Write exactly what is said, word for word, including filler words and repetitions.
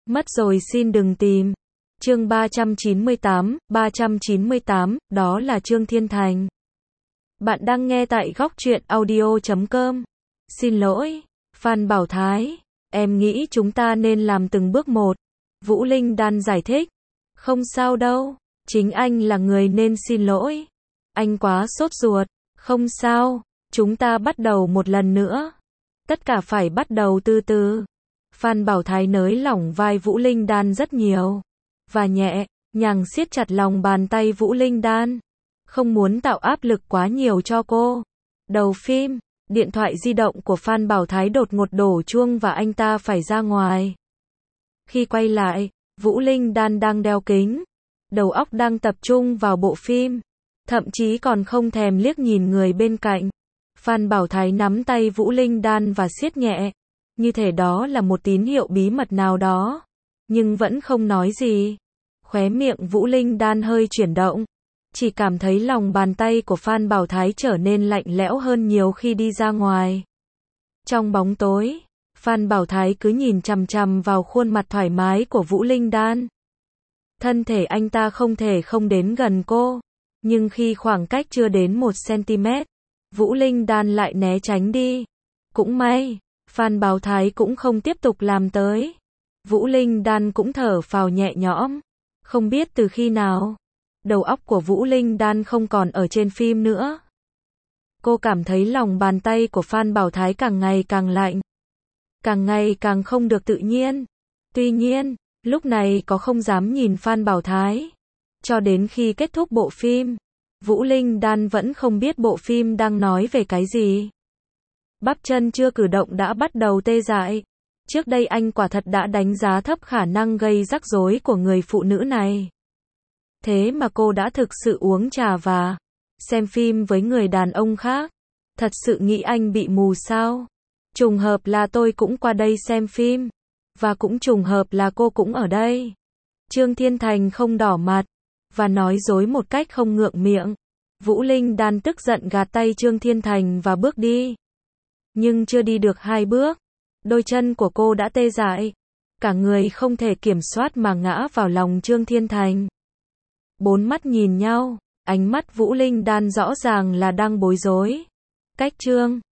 Mất rồi xin đừng tìm. Chương ba trăm chín mươi tám, ba trăm chín mươi tám, đó là Trương Thiên Thành. Bạn đang nghe tại góc truyện audio chấm com. Xin lỗi, Phan Bảo Thái, em nghĩ chúng ta nên làm từng bước một. Vũ Linh Đan giải thích. Không sao đâu, chính anh là người nên xin lỗi. Anh quá sốt ruột. Không sao, chúng ta bắt đầu một lần nữa. Tất cả phải bắt đầu từ từ. Phan Bảo Thái nới lỏng vai Vũ Linh Đan rất nhiều. Và nhẹ nhàng siết chặt lòng bàn tay Vũ Linh Đan. Không muốn tạo áp lực quá nhiều cho cô. Đầu phim, điện thoại di động của Phan Bảo Thái đột ngột đổ chuông và anh ta phải ra ngoài. Khi quay lại, Vũ Linh Đan đang đeo kính. Đầu óc đang tập trung vào bộ phim. Thậm chí còn không thèm liếc nhìn người bên cạnh. Phan Bảo Thái nắm tay Vũ Linh Đan và siết nhẹ. Như thể đó là một tín hiệu bí mật nào đó. Nhưng vẫn không nói gì. Khóe miệng Vũ Linh Đan hơi chuyển động. Chỉ cảm thấy lòng bàn tay của Phan Bảo Thái trở nên lạnh lẽo hơn nhiều khi đi ra ngoài. Trong bóng tối, Phan Bảo Thái cứ nhìn chằm chằm vào khuôn mặt thoải mái của Vũ Linh Đan. Thân thể anh ta không thể không đến gần cô. Nhưng khi khoảng cách chưa đến một xăng-ti-mét, Vũ Linh Đan lại né tránh đi. Cũng may, Phan Bảo Thái cũng không tiếp tục làm tới. Vũ Linh Đan cũng thở phào nhẹ nhõm. Không biết từ khi nào, đầu óc của Vũ Linh Đan không còn ở trên phim nữa. Cô cảm thấy lòng bàn tay của Phan Bảo Thái càng ngày càng lạnh. Càng ngày càng không được tự nhiên. Tuy nhiên, lúc này có không dám nhìn Phan Bảo Thái. Cho đến khi kết thúc bộ phim, Vũ Linh Đan vẫn không biết bộ phim đang nói về cái gì. Bắp chân chưa cử động đã bắt đầu tê dại. Trước đây anh quả thật đã đánh giá thấp khả năng gây rắc rối của người phụ nữ này. Thế mà cô đã thực sự uống trà và xem phim với người đàn ông khác. Thật sự nghĩ anh bị mù sao? Trùng hợp là tôi cũng qua đây xem phim. Và cũng trùng hợp là cô cũng ở đây. Trương Thiên Thành không đỏ mặt. Và nói dối một cách không ngượng miệng. Vũ Linh Đan tức giận gạt tay Trương Thiên Thành và bước đi. Nhưng chưa đi được hai bước, đôi chân của cô đã tê dại. Cả người không thể kiểm soát mà ngã vào lòng Trương Thiên Thành. Bốn mắt nhìn nhau, ánh mắt Vũ Linh Đan rõ ràng là đang bối rối. Cách Trương